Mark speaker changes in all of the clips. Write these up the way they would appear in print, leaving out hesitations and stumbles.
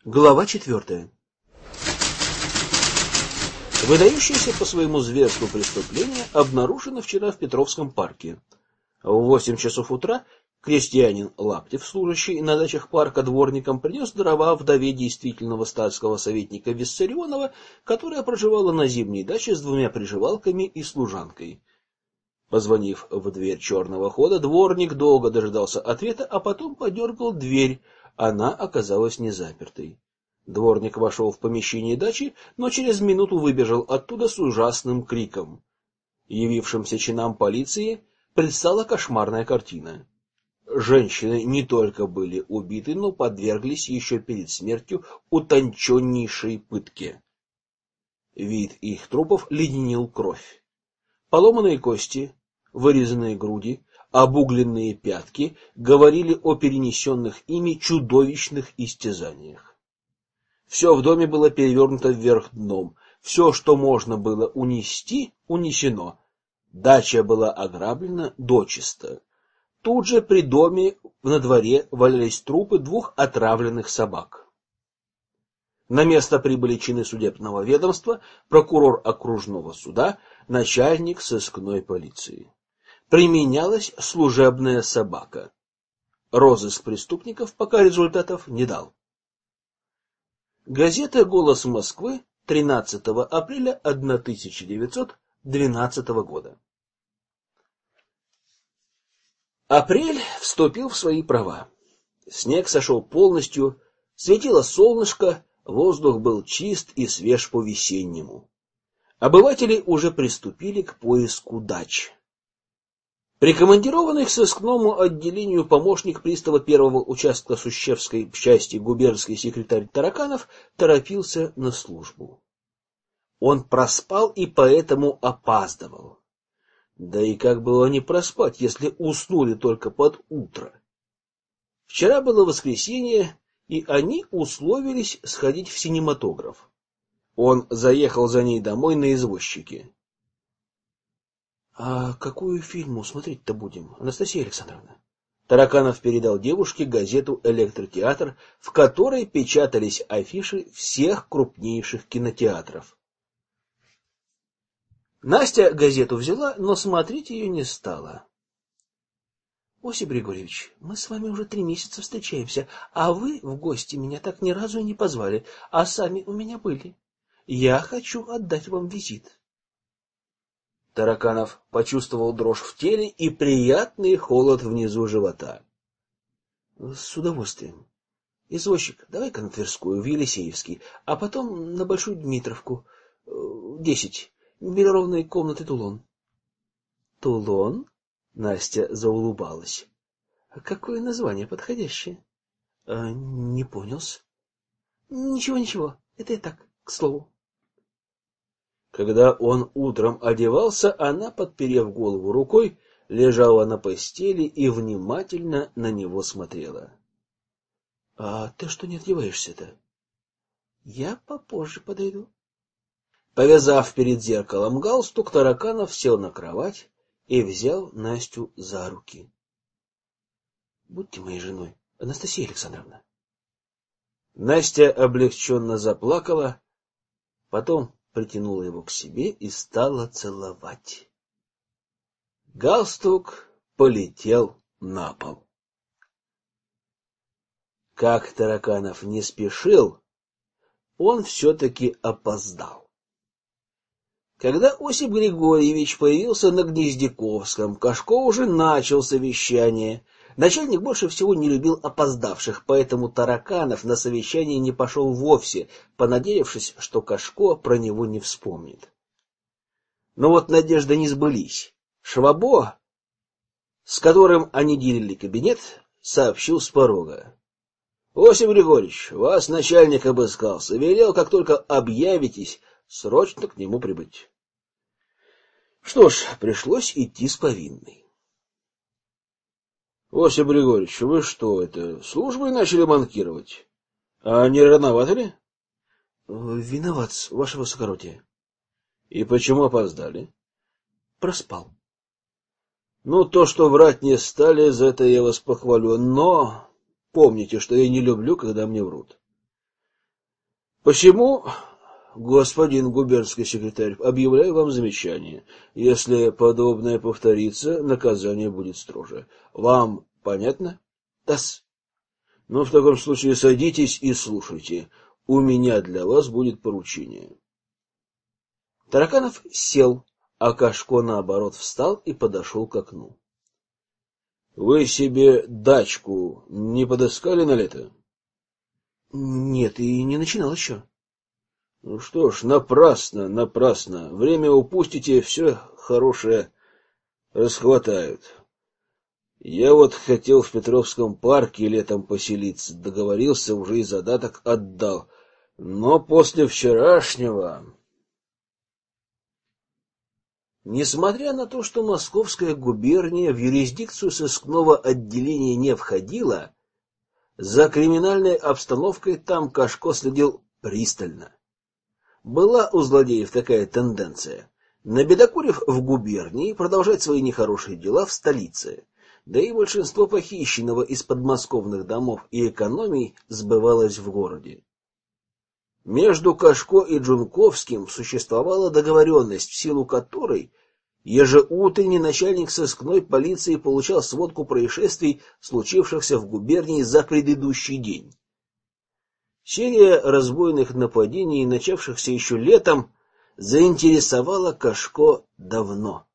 Speaker 1: Глава 4. Выдающееся по своему зверству преступление обнаружено вчера в Петровском парке. В 8 часов утра крестьянин Лаптев, служащий на дачах парка дворником, принес дрова вдове действительного статского советника Виссарионова, которая проживала на зимней даче с 2 приживалками и служанкой. Позвонив в дверь черного хода, дворник долго дожидался ответа, а потом подергал дверь. Она оказалась незапертой. Дворник вошел в помещение дачи, но через минуту выбежал оттуда с ужасным криком. Явившимся чинам полиции предстала кошмарная картина. Женщины не только были убиты, но подверглись еще перед смертью утонченнейшей пытке. Вид их трупов леденил кровь. Поломанные кости, вырезанные груди, обугленные пятки говорили о перенесенных ими чудовищных истязаниях. Все в доме было перевернуто вверх дном. Все, что можно было унести, унесено. Дача была ограблена дочисто. Тут же при доме на дворе валялись трупы 2 отравленных собак. На место прибыли чины судебного ведомства, прокурор окружного суда, начальник сыскной полиции. Применялась служебная собака. Розыск преступников пока результатов не дал. Газета «Голос Москвы», 13 апреля 1912 года. Апрель вступил в свои права. Снег сошел полностью, светило солнышко, воздух был чист и свеж по-весеннему. Обыватели уже приступили к поиску дач. Прикомандированный к сыскному отделению помощник пристава 1-го участка Сущевской части губернский секретарь Тараканов торопился на службу. Он проспал и поэтому опаздывал. Да и как было не проспать, если уснули только под утро? Вчера было воскресенье, и они условились сходить в синематограф. Он заехал за ней домой на извозчике. — А какую фильму смотреть-то будем, Анастасия Александровна? Тараканов передал девушке газету «Электротеатр», в которой печатались афиши всех крупнейших кинотеатров. Настя газету взяла, но смотреть ее не стала. — Осип Григорьевич, мы с вами уже 3 месяца встречаемся, а вы в гости меня так ни разу и не позвали, а сами у меня были. Я хочу отдать вам визит. Тараканов почувствовал дрожь в теле и приятный холод внизу живота. — С удовольствием. Извозчик, давай-ка на Тверскую, в Елисеевский, а потом на Большую Дмитровку, 10, миллионные комнаты Тулон. — Тулон? — Настя заулыбалась. — Какое название подходящее? — Не понял-с. — Ничего, это и так, к слову. Когда он утром одевался, она, подперев голову рукой, лежала на постели и внимательно на него смотрела. — А ты что не одеваешься-то? — Я попозже подойду. Повязав перед зеркалом галстук, Тараканов сел на кровать и взял Настю за руки. — Будьте моей женой, Анастасия Александровна. Настя облегченно заплакала, потом притянула его к себе и стала целовать. Галстук полетел на пол. Как Тараканов не спешил, он все-таки опоздал. Когда Осип Григорьевич появился на Гнездяковском, Кашко уже начал совещание. Начальник больше всего не любил опоздавших, поэтому Тараканов на совещание не пошел вовсе, понадеявшись, что Кашко про него не вспомнит. Но вот надежды не сбылись. Швабо, с которым они делили кабинет, сообщил с порога: — Осип Григорьевич, вас начальник обыскался, велел, как только объявитесь, срочно к нему прибыть. Что ж, пришлось идти с повинной. — Осип Григорьевич, вы что, это, службой начали манкировать? А не рановато ли? — Виноват, ваше высокородие. — И почему опоздали? — Проспал. — Ну, то, что врать не стали, за это я вас похвалю, но помните, что я не люблю, когда мне врут. Посему, господин губернский секретарь, объявляю вам замечание. Если подобное повторится, наказание будет строже. Вам понятно? Да-с. Ну, в таком случае садитесь и слушайте. У меня для вас будет поручение. Тараканов сел, а Кашко, наоборот, встал и подошел к окну. — Вы себе дачку не подыскали на лето? — Нет, и не начинал еще. — Ну что ж, напрасно, напрасно. Время упустите, все хорошее расхватают. Я вот хотел в Петровском парке летом поселиться, договорился, уже и задаток отдал. Но после вчерашнего... Несмотря на то, что Московская губерния в юрисдикцию сыскного отделения не входила, за криминальной обстановкой там Кашко следил пристально. Была у злодеев такая тенденция — набедокурив в губернии, продолжать свои нехорошие дела в столице. Да и большинство похищенного из подмосковных домов и экономий сбывалось в городе. Между Кашко и Джунковским существовала договоренность, в силу которой ежеутренний начальник сыскной полиции получал сводку происшествий, случившихся в губернии за предыдущий день. Серия разбойных нападений, начавшихся еще летом, заинтересовала Кашко давно.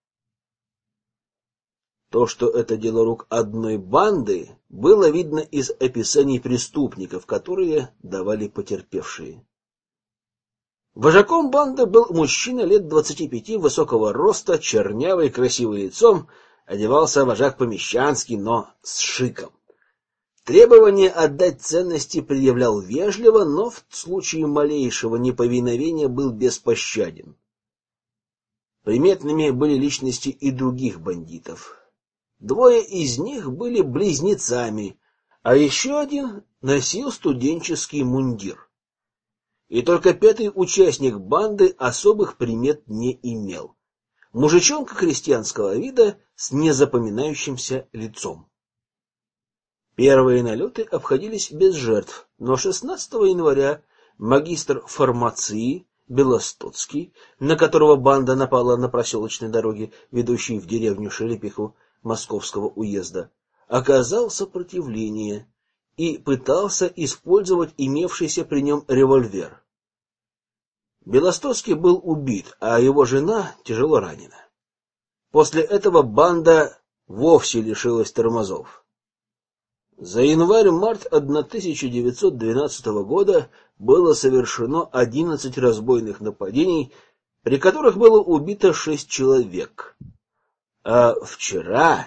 Speaker 1: То, что это дело рук одной банды, было видно из описаний преступников, которые давали потерпевшие. Вожаком банды был мужчина лет 25, высокого роста, чернявый, красивый лицом, одевался вожак по-мещански, но с шиком. Требование отдать ценности предъявлял вежливо, но в случае малейшего неповиновения был беспощаден. Приметными были личности и других бандитов. Двое из них были близнецами, а еще один носил студенческий мундир. И только пятый участник банды особых примет не имел. Мужичонка крестьянского вида с незапоминающимся лицом. Первые налеты обходились без жертв, но 16 января магистр фармации Белостоцкий, на которого банда напала на проселочной дороге, ведущей в деревню Шелепиху Московского уезда, оказал сопротивление и пытался использовать имевшийся при нем револьвер. Белостоцкий был убит, а его жена тяжело ранена. После этого банда вовсе лишилась тормозов. За январь-март 1912 года было совершено 11 разбойных нападений, при которых было убито 6 человек. А вчера...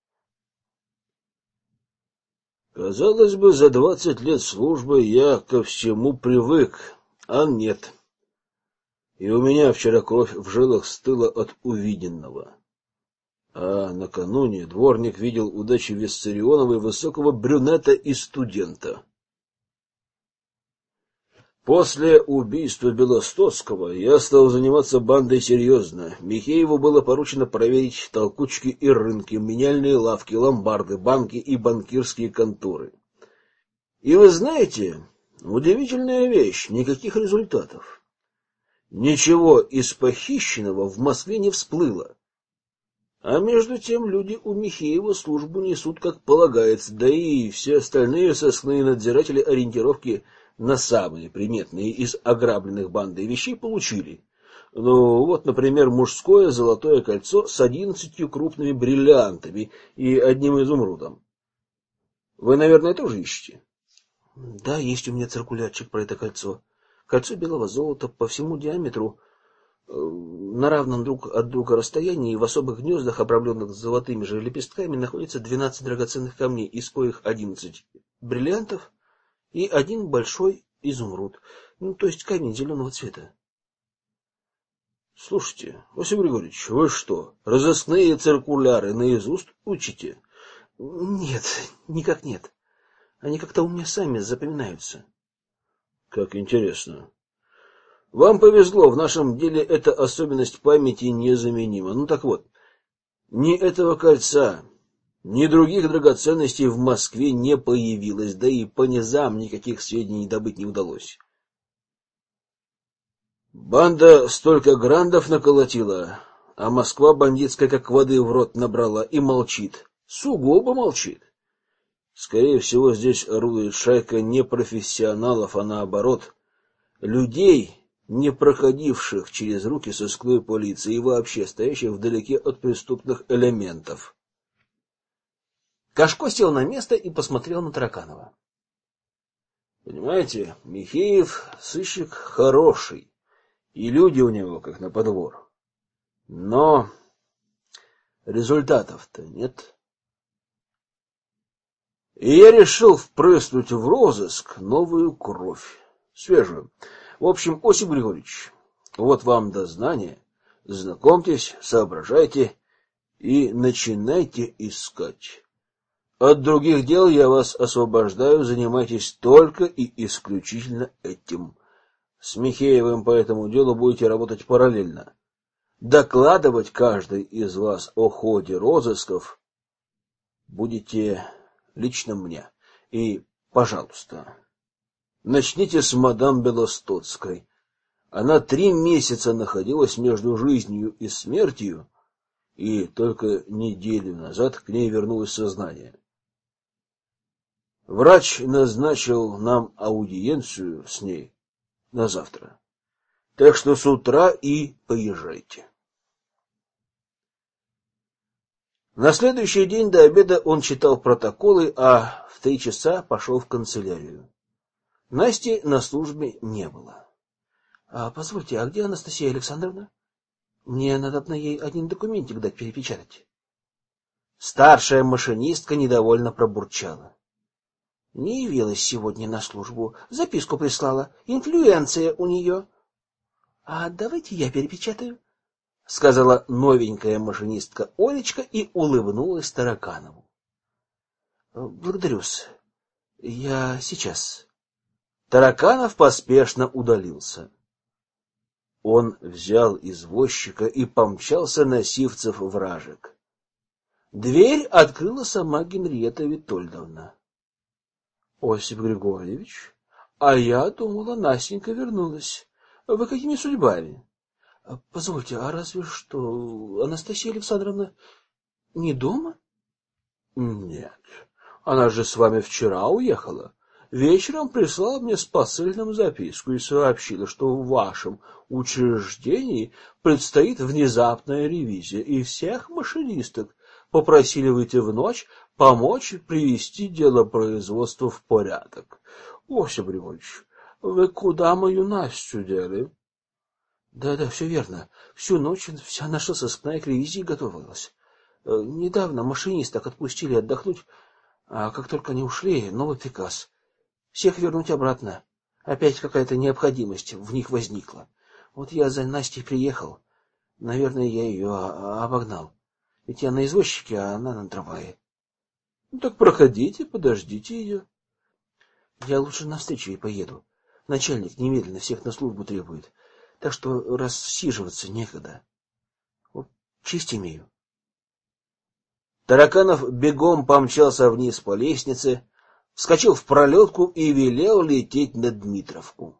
Speaker 1: Казалось бы, за 20 лет службы я ко всему привык, а нет. И у меня вчера кровь в жилах стыла от увиденного. А накануне дворник видел у дачи Виссарионовой высокого брюнета и студента. После убийства Белостоцкого я стал заниматься бандой серьезно. Михееву было поручено проверить толкучки и рынки, меняльные лавки, ломбарды, банки и банкирские конторы. И вы знаете, удивительная вещь, никаких результатов. Ничего из похищенного в Москве не всплыло. А между тем люди у Михеева службу несут как полагается, да и все остальные сыскные надзиратели ориентировки на самые приметные из ограбленных бандой вещей получили. Ну, вот, например, мужское золотое кольцо с 11 крупными бриллиантами и одним изумрудом. Вы, наверное, тоже ищете? Да, есть у меня циркулярчик про это кольцо. Кольцо белого золота по всему диаметру, на равном друг от друга расстоянии и в особых гнездах, обрамленных золотыми же лепестками, находится 12 драгоценных камней, из коих 11 бриллиантов и один большой изумруд, ну, то есть камень зеленого цвета. Слушайте, Василий Григорьевич, вы что, разыскные циркуляры наизусть учите? Нет, никак нет. Они как-то у меня сами запоминаются. Как интересно. Вам повезло, в нашем деле эта особенность памяти незаменима. Ну так вот, ни этого кольца, ни других драгоценностей в Москве не появилось, да и по низам никаких сведений добыть не удалось. Банда столько грандов наколотила, а Москва бандитская как воды в рот набрала и молчит. Сугубо молчит. Скорее всего, здесь орудует шайка не профессионалов, а наоборот, людей, не проходивших через руки сыскной полиции и вообще стоящих вдалеке от преступных элементов. Кашко сел на место и посмотрел на Тараканова. Понимаете, Михеев сыщик хороший, и люди у него как на подбор. Но результатов-то нет. И я решил впрыснуть в розыск новую кровь, свежую. В общем, Осип Григорьевич, вот вам дознание, знакомьтесь, соображайте и начинайте искать. От других дел я вас освобождаю, занимайтесь только и исключительно этим. С Михеевым по этому делу будете работать параллельно. Докладывать каждый из вас о ходе розысков будете лично мне. И, пожалуйста, начните с мадам Белостоцкой. Она 3 месяца находилась между жизнью и смертью, и только неделю назад к ней вернулось сознание. Врач назначил нам аудиенцию с ней на завтра. Так что с утра и поезжайте. На следующий день до обеда он читал протоколы, а в 3 часа пошел в канцелярию. Насти на службе не было. Позвольте, а где Анастасия Александровна? Мне надо на ей один документик дать перепечатать. Старшая машинистка недовольно пробурчала. Не явилась сегодня на службу, записку прислала, инфлюенция у нее. Давайте я перепечатаю, сказала новенькая машинистка Олечка и улыбнулась Тараканову. Благодарю-с. Я сейчас. Тараканов поспешно удалился. Он взял извозчика и помчался на Сивцев-Вражек. Дверь открыла сама Генриетта Витольдовна. Осип Григорьевич, а я думала, Настенька вернулась. Вы какими судьбами? Позвольте, а разве что Анастасия Александровна не дома? Нет, она же с вами вчера уехала. Вечером прислала мне с посыльным записку и сообщила, что в вашем учреждении предстоит внезапная ревизия, и всех машинисток попросили выйти в ночь, помочь привести дело производства в порядок. Осип Григорьевич, вы куда мою Настю дели? Да, все верно. Всю ночь вся наша сыскная к ревизии готовилась. Недавно машинисток отпустили отдохнуть, а как только они ушли, новый приказ. Всех вернуть обратно. Опять какая-то необходимость в них возникла. Вот я за Настей приехал. Наверное, я ее обогнал. Ведь я на извозчике, а она на трамвае. Ну так проходите, подождите ее. Я лучше навстречу ей поеду. Начальник немедленно всех на службу требует. Так что рассиживаться некогда. Вот честь имею. Тараканов бегом помчался вниз по лестнице, вскочил в пролетку и велел лететь на Дмитровку.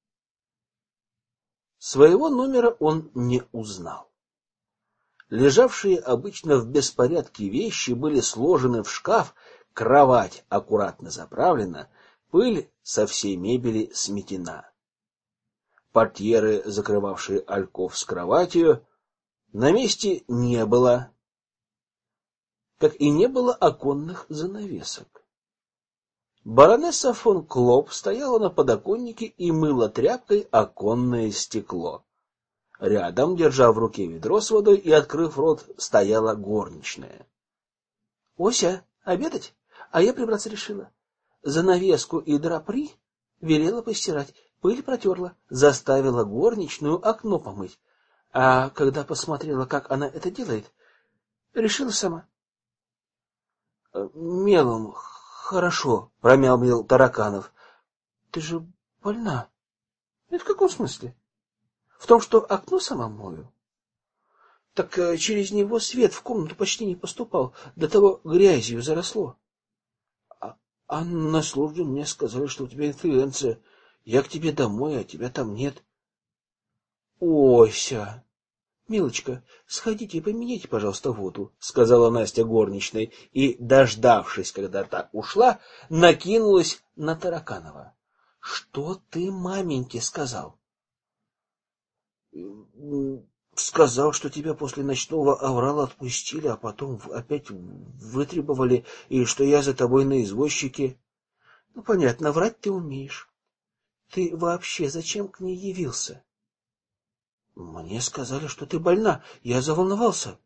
Speaker 1: Своего номера он не узнал. Лежавшие обычно в беспорядке вещи были сложены в шкаф, кровать аккуратно заправлена, пыль со всей мебели сметена. Портьеры, закрывавшие альков с кроватью, на месте не было, как и не было оконных занавесок. Баронесса фон Клоп стояла на подоконнике и мыла тряпкой оконное стекло. Рядом, держа в руке ведро с водой и открыв рот, стояла горничная. — Ося, обедать? А я прибраться решила. Занавеску и драпри велела постирать, пыль протерла, заставила горничную окно помыть. А когда посмотрела, как она это делает, решила сама. — Мелом хорошо, — промямлил Тараканов. — Ты же больна. — Это в каком смысле? — В том, что окно сама мою. Так через него свет в комнату почти не поступал, до того грязью заросло. А на службе мне сказали, что у тебя инфлюенция. Я к тебе домой, а тебя там нет. Ося, милочка, сходите и поменяйте, пожалуйста, воду, сказала Настя горничной и, дождавшись, когда та ушла, накинулась на Тараканова. Что ты маменьке сказал? Сказал, что тебя после ночного аврала отпустили, а потом опять вытребовали, и что я за тобой на извозчике. Ну, понятно, врать ты умеешь. Ты вообще зачем к ней явился? Мне сказали, что ты больна. Я заволновался.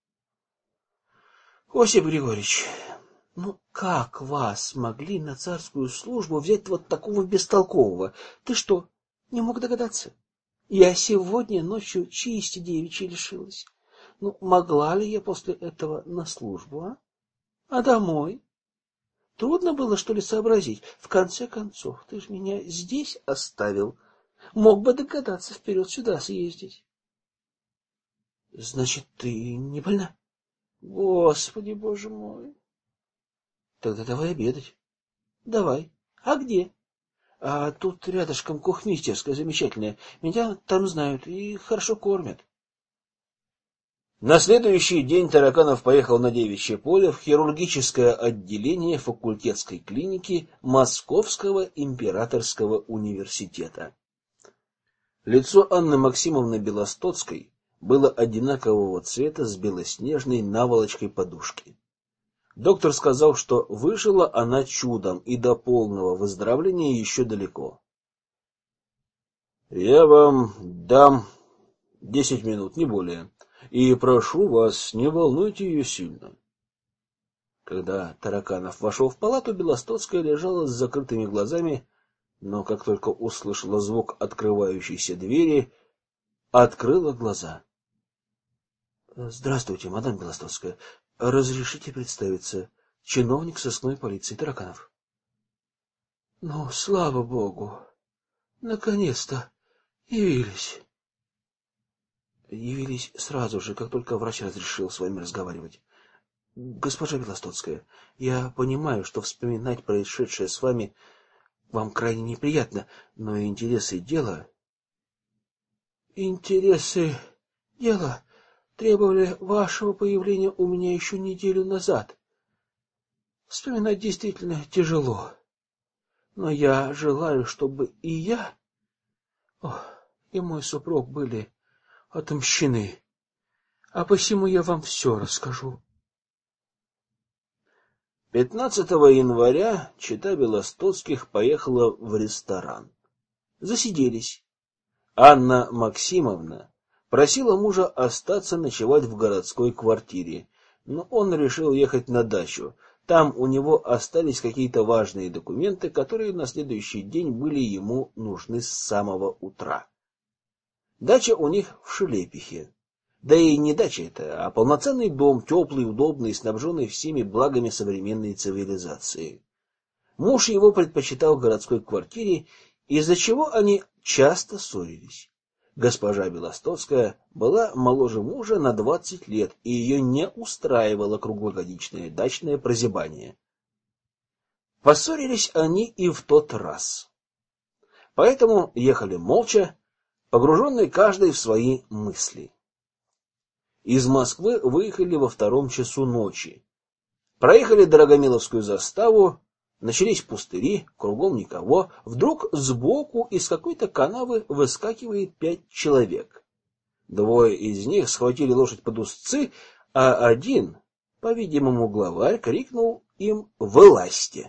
Speaker 1: Осип Григорьевич, ну как вас могли на царскую службу взять вот такого бестолкового? Ты что, не мог догадаться? Я сегодня ночью чести девичьей лишилась. Ну, могла ли я после этого на службу, а? А домой? Трудно было, что ли, сообразить? В конце концов, ты ж меня здесь оставил. Мог бы догадаться вперед сюда съездить. Значит, ты не больна? Господи, боже мой. Тогда давай обедать. Давай. А где? А тут рядышком кухмистерская замечательная. Меня там знают и хорошо кормят. На следующий день Тараканов поехал на Девичье поле в хирургическое отделение факультетской клиники Московского императорского университета. Лицо Анны Максимовны Белостоцкой было одинакового цвета с белоснежной наволочкой подушки. Доктор сказал, что выжила она чудом и до полного выздоровления еще далеко. Я вам дам 10 минут, не более, и прошу вас, не волнуйте ее сильно. Когда Тараканов вошел в палату, Белостоцкая лежала с закрытыми глазами, но как только услышала звук открывающейся двери, открыла глаза. Здравствуйте, мадам Белостоцкая. Разрешите представиться? Чиновник сыскной полиции Тараканов. Ну, слава богу. Наконец-то явились. Явились сразу же, как только врач разрешил с вами разговаривать. Госпожа Белостоцкая, я понимаю, что вспоминать происшедшее с вами вам крайне неприятно, но интересы дела... Интересы дела требовали вашего появления у меня еще неделю назад. Вспоминать действительно тяжело. Но я желаю, чтобы и я, и мой супруг были отомщены. А посему я вам все расскажу. 15 января чета Белостоцких поехала в ресторан. Засиделись. Анна Максимовна просила мужа остаться ночевать в городской квартире, но он решил ехать на дачу. Там у него остались какие-то важные документы, которые на следующий день были ему нужны с самого утра. Дача у них в Шелепихе. Да и не дача это, а полноценный дом, теплый, удобный, снабженный всеми благами современной цивилизации. Муж его предпочитал городской квартире, из-за чего они часто ссорились. Госпожа Белостоцкая была моложе мужа на 20 лет, и ее не устраивало круглогодичное дачное прозябание. Поссорились они и в тот раз. Поэтому ехали молча, погруженные каждый в свои мысли. Из Москвы выехали во 2 часу ночи. Проехали Дорогомиловскую заставу, начались пустыри, кругом никого. Вдруг сбоку из какой-то канавы выскакивает 5 человек. 2 из них схватили лошадь под узцы, а один, по-видимому, главарь, крикнул им «Вылазьте!».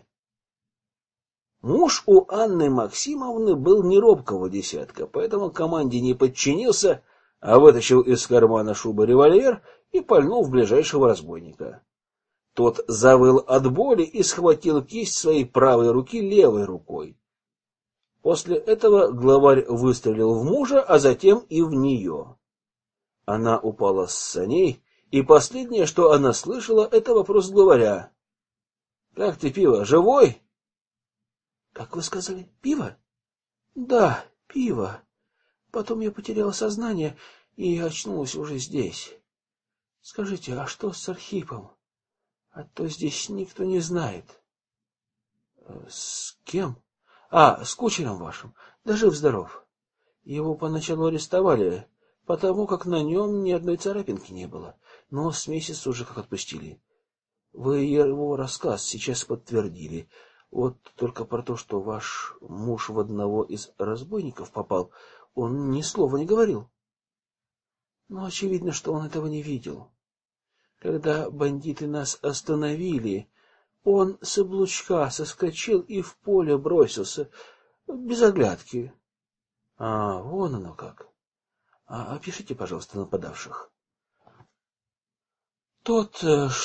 Speaker 1: Муж у Анны Максимовны был не робкого десятка, поэтому команде не подчинился, а вытащил из кармана шубы револьвер и пальнул в ближайшего разбойника. Тот завыл от боли и схватил кисть своей правой руки левой рукой. После этого главарь выстрелил в мужа, а затем и в нее. Она упала с саней, и последнее, что она слышала, это вопрос главаря. — Как ты, пиво, живой? — Как вы сказали, пиво? — Да, пиво. Потом я потеряла сознание и очнулась уже здесь. Скажите, а что с Архипом? А то здесь никто не знает. С кем? С кучером вашим. Да жив-здоров. Его поначалу арестовали, потому как на нем ни одной царапинки не было, но с месяца уже как отпустили. Вы его рассказ сейчас подтвердили. Вот только про то, что ваш муж в одного из разбойников попал, он ни слова не говорил. Но очевидно, что он этого не видел. Когда бандиты нас остановили, он с облучка соскочил и в поле бросился, без оглядки. А, вон оно как. Опишите, пожалуйста, нападавших. Тот,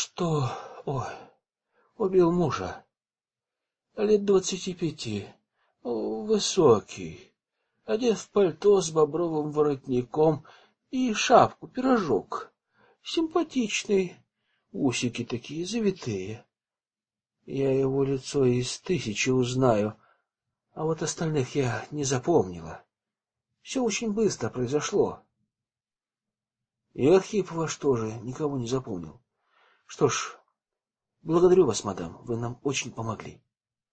Speaker 1: убил мужа. Лет 25, высокий, одет в пальто с бобровым воротником и шапку, пирожок. Симпатичный, усики такие завитые. Я его лицо из 1000 узнаю, а вот остальных я не запомнила. Все очень быстро произошло. И Архип ваш тоже никого не запомнил. Что ж, благодарю вас, мадам, вы нам очень помогли.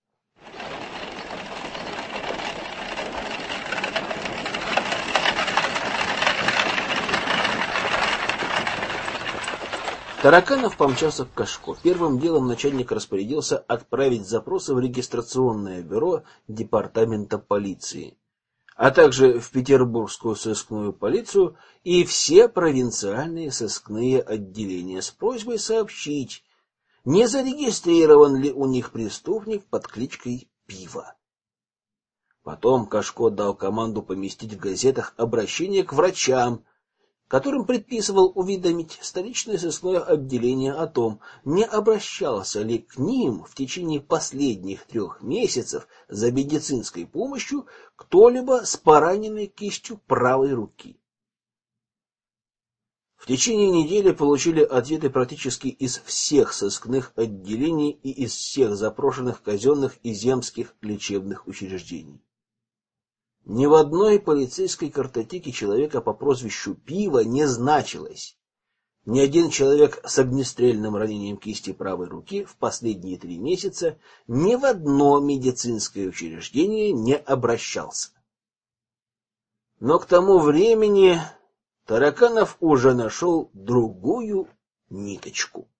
Speaker 1: Тараканов помчался в Кашко. Первым делом начальник распорядился отправить запросы в регистрационное бюро департамента полиции, а также в Петербургскую сыскную полицию и все провинциальные сыскные отделения с просьбой сообщить, не зарегистрирован ли у них преступник под кличкой Пиво. Потом Кашко дал команду поместить в газетах обращение к врачам, которым предписывал уведомить столичное сыскное отделение о том, не обращался ли к ним в течение последних 3 месяцев за медицинской помощью кто-либо с пораненной кистью правой руки. В течение недели получили ответы практически из всех сыскных отделений и из всех запрошенных казенных и земских лечебных учреждений. Ни в одной полицейской картотеке человека по прозвищу Пиво не значилось. Ни один человек с огнестрельным ранением кисти правой руки в последние 3 месяца ни в одно медицинское учреждение не обращался. Но к тому времени Тараканов уже нашел другую ниточку.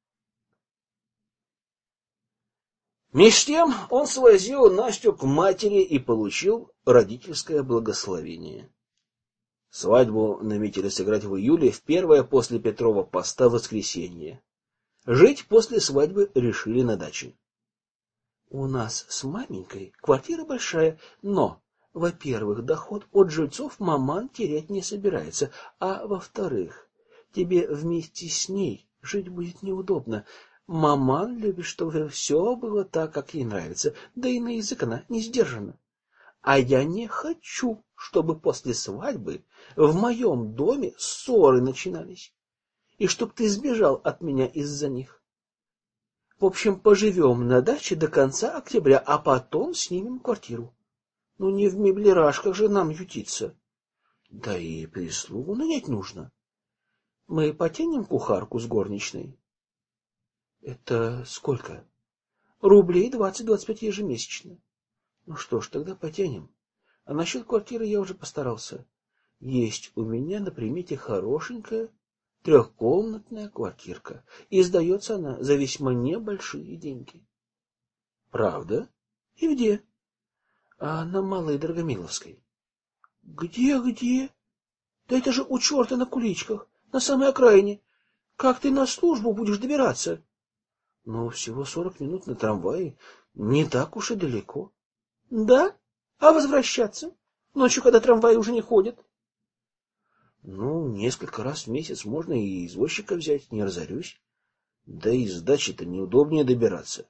Speaker 1: Меж тем он свозил Настю к матери и получил родительское благословение. Свадьбу наметили сыграть в июле, в первое после Петрова поста воскресенье. Жить после свадьбы решили на даче. У нас с маменькой квартира большая, но, во-первых, доход от жильцов маман терять не собирается, а во-вторых, тебе вместе с ней жить будет неудобно. Маман любит, чтобы все было так, как ей нравится, да и на язык она не сдержана. А я не хочу, чтобы после свадьбы в моем доме ссоры начинались, и чтоб ты сбежал от меня из-за них. В общем, поживем на даче до конца октября, а потом снимем квартиру. Ну, не в меблерашках же нам ютиться. Да и прислугу нанять нужно. Мы потянем кухарку с горничной. Это сколько? Рублей 20-25 ежемесячно. Ну что ж, тогда потянем. А насчет квартиры я уже постарался. Есть у меня на примете хорошенькая 3-комнатная квартирка. И сдается она за весьма небольшие деньги. Правда? И где? А на Малой Драгомиловской. Где? Да это же у черта на куличках, на самой окраине. Как ты на службу будешь добираться? Ну, всего 40 минут на трамвае. Не так уж и далеко. Да? А возвращаться? Ночью, когда трамваи уже не ходят? Ну, несколько раз в месяц можно и извозчика взять, не разорюсь. Да и с дачи-то неудобнее добираться.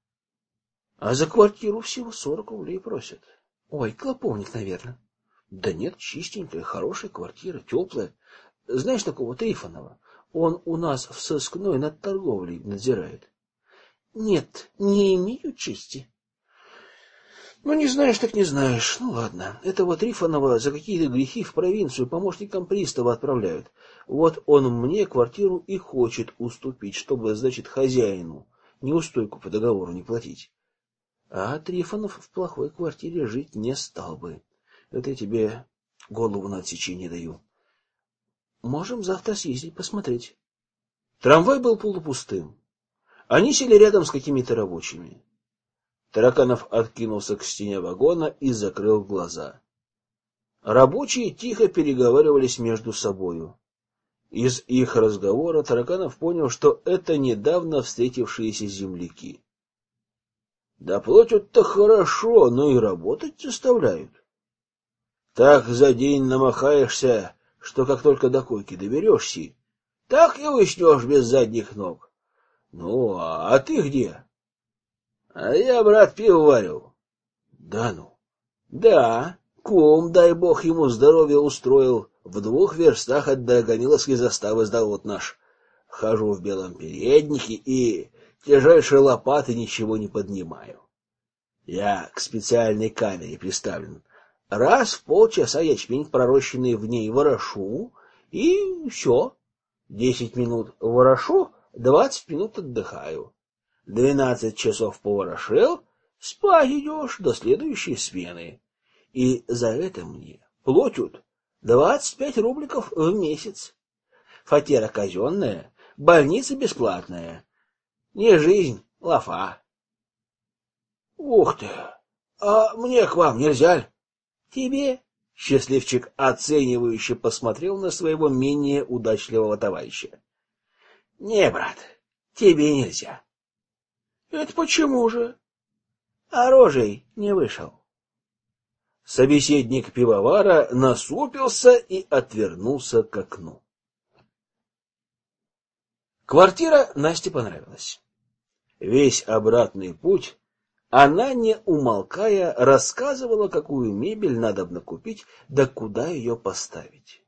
Speaker 1: А за квартиру всего 40 рублей просят. Ой, клоповник, наверное. Да нет, чистенькая, хорошая квартира, теплая. Знаешь такого Трифонова? Он у нас в сыскной над торговлей надзирает. Нет, не имею чести. Ну, не знаешь, так не знаешь. Ну, ладно. Этого Трифонова за какие-то грехи в провинцию помощником пристава отправляют. Вот он мне квартиру и хочет уступить, чтобы, значит, хозяину неустойку по договору не платить. А Трифонов в плохой квартире жить не стал бы. Это я тебе голову на отсечение даю. Можем завтра съездить посмотреть. Трамвай был полупустым. Они сели рядом с какими-то рабочими. Тараканов откинулся к стене вагона и закрыл глаза. Рабочие тихо переговаривались между собою. Из их разговора Тараканов понял, что это недавно встретившиеся земляки. Да платят-то хорошо, но и работать заставляют. Так за день намахаешься, что как только до койки доберешься, так и уснешь без задних ног. Ну, а ты где? А я, брат, пиво варил. Да ну? Да, кум, дай бог ему здоровья, устроил. В 2 верстах от Дорогомиловской заставы завод наш. Хожу в белом переднике и тяжельшей лопаты ничего не поднимаю. Я к специальной камере приставлен. Раз в полчаса ячмень, пророщенный в ней, ворошу, и все. 10 минут ворошу, 20 минут отдыхаю. 12 часов поворошил, спать идешь до следующей смены. И за это мне платят 25 рубликов в месяц. Фатера казенная, больница бесплатная. Не жизнь, лафа. Ух ты! А мне к вам нельзя ли? Тебе? Счастливчик оценивающе посмотрел на своего менее удачливого товарища. Не, брат, тебе нельзя. Это почему же? А рожей не вышел. Собеседник пивовара насупился и отвернулся к окну. Квартира Насте понравилась. Весь обратный путь она, не умолкая, рассказывала, какую мебель надобно купить, да куда ее поставить.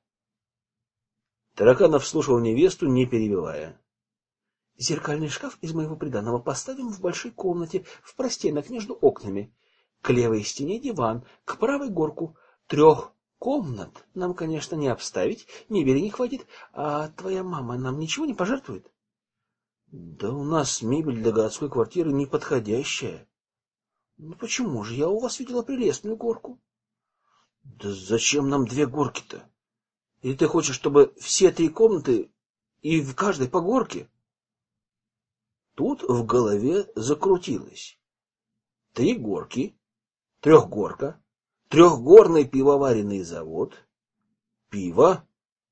Speaker 1: Тараканов слушал невесту, не перебивая. Зеркальный шкаф из моего приданого поставим в большой комнате, в простенок между окнами. К левой стене диван, к правой горку. 3 комнат нам, конечно, не обставить, мебели не хватит. А твоя мама нам ничего не пожертвует? Да у нас мебель для городской квартиры неподходящая. Ну почему же? Я у вас видела прелестную горку. Да зачем нам 2 горки-то? Или ты хочешь, чтобы все 3 комнаты и в каждой по горке? Тут в голове закрутилось. 3 горки, 3-горка, 3-горный пивоваренный завод, пиво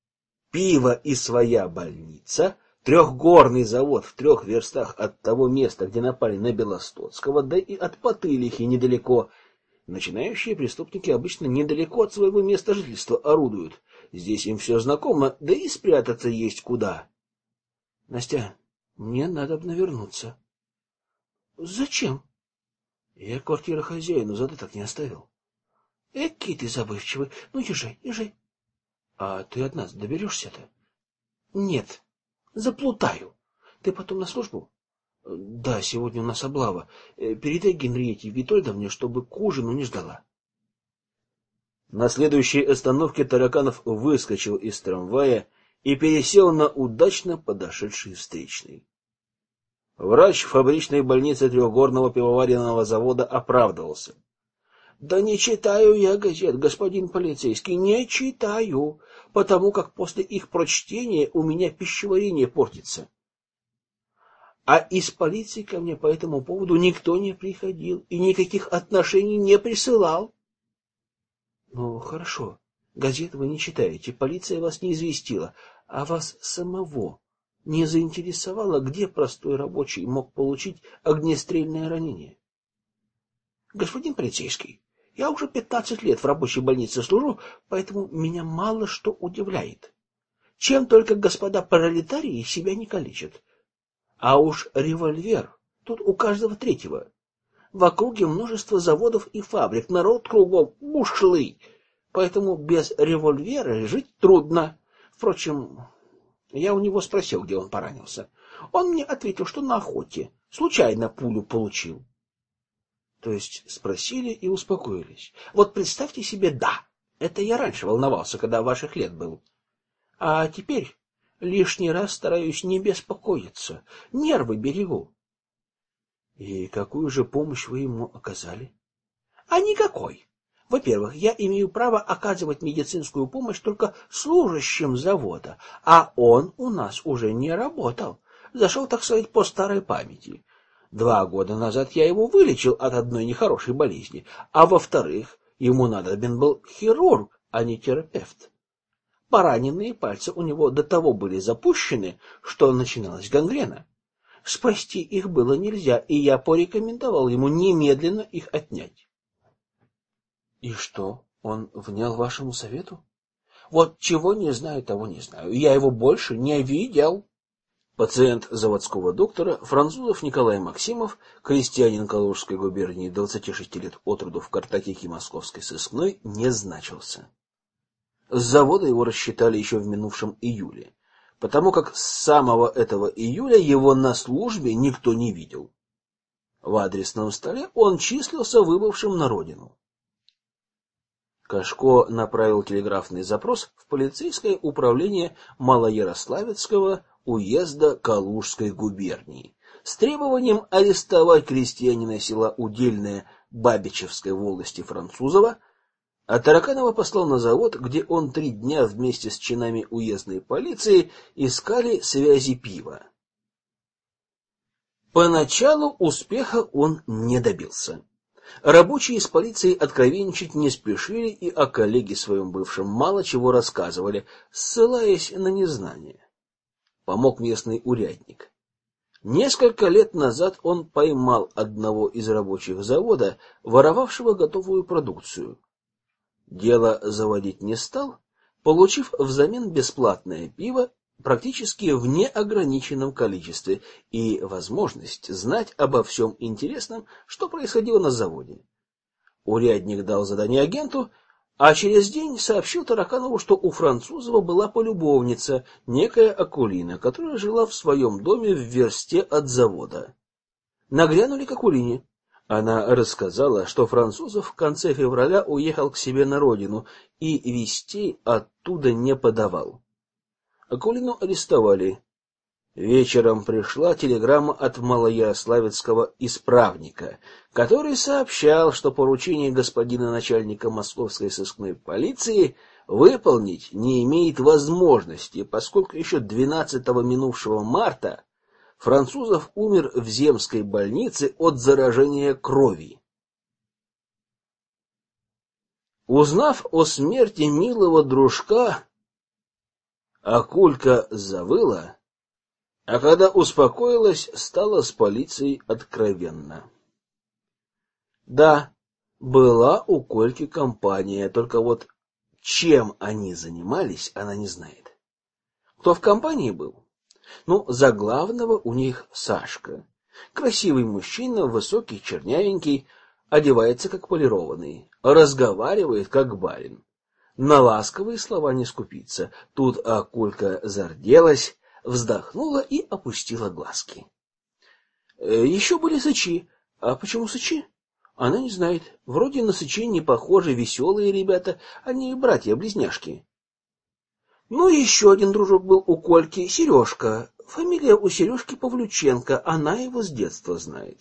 Speaker 1: и своя больница, 3-горный завод в 3 верстах от того места, где напали на Белостоцкого, да и от Потылихи недалеко. Начинающие преступники обычно недалеко от своего места жительства орудуют. Здесь им все знакомо, да и спрятаться есть куда. Настя, мне надобно вернуться. Зачем? Я квартиру хозяину задаток не оставил. Экий ты забывчивый. Ну, езжай. А ты от нас доберешься-то? Нет. Заплутаю. Ты потом на службу? Да, сегодня у нас облава. Передай Генриете Витольдовне, чтобы к ужину не ждала. На следующей остановке Тараканов выскочил из трамвая и пересел на удачно подошедший встречный. Врач фабричной больницы 3-горного пивоваренного завода оправдывался. Да не читаю я газет, господин полицейский, не читаю, потому как после их прочтения у меня пищеварение портится. А из полиции ко мне по этому поводу никто не приходил и никаких отношений не присылал. Ну, хорошо, газет вы не читаете, полиция вас не известила, а вас самого не заинтересовало, где простой рабочий мог получить огнестрельное ранение? Господин полицейский, я уже 15 лет в рабочей больнице служу, поэтому меня мало что удивляет. Чем только господа пролетарии себя не калечат. А уж револьвер тут у каждого 3-го. В округе множество заводов и фабрик, народ кругом ушлый, поэтому без револьвера жить трудно. Впрочем, я у него спросил, где он поранился. Он мне ответил, что на охоте, случайно пулю получил. То есть спросили и успокоились. Вот представьте себе, да, это я раньше волновался, когда ваших лет был. А теперь лишний раз стараюсь не беспокоиться, нервы берегу. И какую же помощь вы ему оказали? А никакой. Во-первых, я имею право оказывать медицинскую помощь только служащим завода, а он у нас уже не работал. Зашел, так сказать, по старой памяти. 2 года назад я его вылечил от одной нехорошей болезни, а во-вторых, ему надобен был хирург, а не терапевт. Пораненные пальцы у него до того были запущены, что начиналась гангрена. Спасти их было нельзя, и я порекомендовал ему немедленно их отнять. И что, он внял вашему совету? Вот чего не знаю, того не знаю. Я его больше не видел. Пациент заводского доктора, Французов Николай Максимов, крестьянин Калужской губернии, 26 лет от роду, в картотеке московской сыскной, не значился. С завода его рассчитали еще в минувшем июле, потому как с самого этого июля его на службе никто не видел. В адресном столе он числился выбывшим на родину. Кашко направил телеграфный запрос в полицейское управление Малоярославецкого уезда Калужской губернии с требованием арестовать крестьянина села Удельное Бабичевской волости Французова, а Тараканова послал на завод, где он 3 дня вместе с чинами уездной полиции искали связи пива. Поначалу успеха он не добился. Рабочие из полиции откровенничать не спешили и о коллеге своем бывшем мало чего рассказывали, ссылаясь на незнание. Помог местный урядник. Несколько лет назад он поймал одного из рабочих завода, воровавшего готовую продукцию. Дело заводить не стал, получив взамен бесплатное пиво практически в неограниченном количестве и возможность знать обо всем интересном, что происходило на заводе. Урядник дал задание агенту, а через день сообщил Тараканову, что у Французова была полюбовница, некая Акулина, которая жила в своем доме в версте от завода. Нагрянули к Акулине. Она рассказала, что Французов в конце февраля уехал к себе на родину и вестей оттуда не подавал. Акулину арестовали. Вечером пришла телеграмма от малоярославецкого исправника, который сообщал, что поручение господина начальника московской сыскной полиции выполнить не имеет возможности, поскольку еще 12-го минувшего марта Французов умер в земской больнице от заражения крови. Узнав о смерти милого дружка, Акулька завыла, а когда успокоилась, стала с полицией откровенна. Да, была у Кольки компания, только вот чем они занимались, она не знает. Кто в компании был? Ну, за главного у них Сашка. Красивый мужчина, высокий, чернявенький, одевается как полированный, разговаривает как барин. На ласковые слова не скупится. Тут Акулька зарделась, вздохнула и опустила глазки. Еще были сычи. А почему сычи? Она не знает. Вроде на сычей не похожи, веселые ребята, они братья-близняшки. Ну, еще один дружок был у Кольки, Сережка. Фамилия у Сережки Павлюченко, она его с детства знает.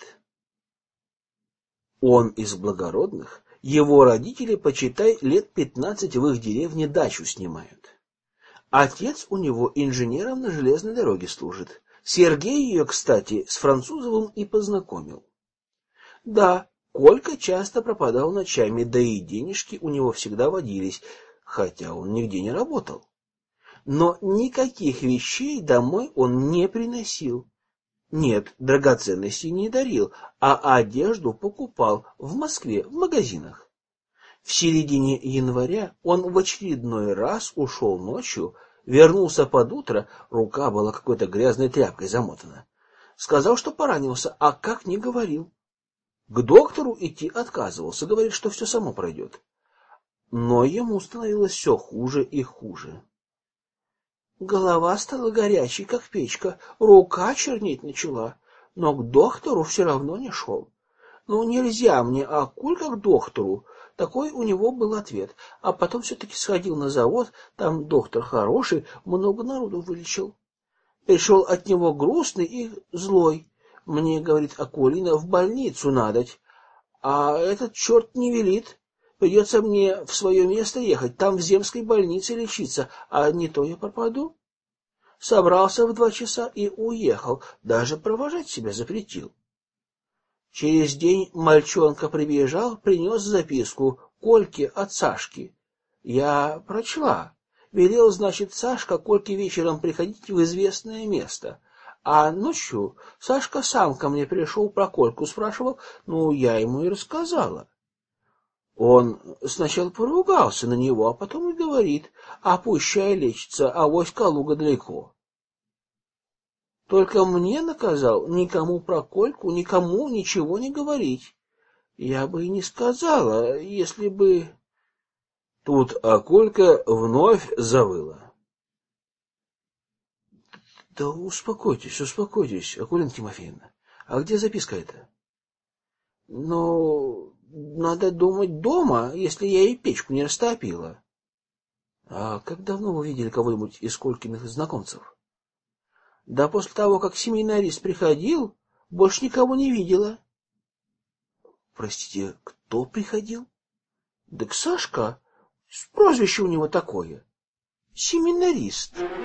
Speaker 1: Он из благородных, его родители, почитай, лет 15 в их деревне дачу снимают. Отец у него инженером на железной дороге служит. Сергей ее, кстати, с Французовым и познакомил. Да, Колька часто пропадал ночами, да и денежки у него всегда водились, хотя он нигде не работал. Но никаких вещей домой он не приносил. Нет, драгоценностей не дарил, а одежду покупал в Москве в магазинах. В середине января он в очередной раз ушел ночью, вернулся под утро, рука была какой-то грязной тряпкой замотана. Сказал, что поранился, а как не говорил. К доктору идти отказывался, говорит, что все само пройдет. Но ему становилось все хуже и хуже. Голова стала горячей, как печка, рука чернеть начала, но к доктору все равно не шел. Ну, нельзя мне, Акулька, к доктору. Такой у него был ответ. А потом все-таки сходил на завод, там доктор хороший, много народу вылечил. Пришел от него грустный и злой. Мне, говорит Акулина, в больницу надоть, а этот черт не велит. Придется мне в свое место ехать, там в земской больнице лечиться, а не то я пропаду. Собрался в 2 часа и уехал, даже провожать себя запретил. Через день мальчонка прибежал, принес записку Кольке от Сашки. Я прочла. Велел, значит, Сашка Кольке вечером приходить в известное место. А ночью Сашка сам ко мне пришел, про Кольку спрашивал, ну, я ему и рассказала. Он сначала поругался на него, а потом и говорит, а пущай лечится, авось Калуга далеко. Только мне наказал никому про Кольку, никому ничего не говорить. Я бы и не сказала, если бы... Тут Колька вновь завыла. Да успокойтесь, Акулина Тимофеевна. А где записка эта? Ну, надо думать дома, если я и печку не растопила. А как давно вы видели кого-нибудь из Колькиных знакомцев? Да после того, как семинарист приходил, больше никого не видела. Простите, кто приходил? Да к Сашка, прозвище у него такое. Семинарист.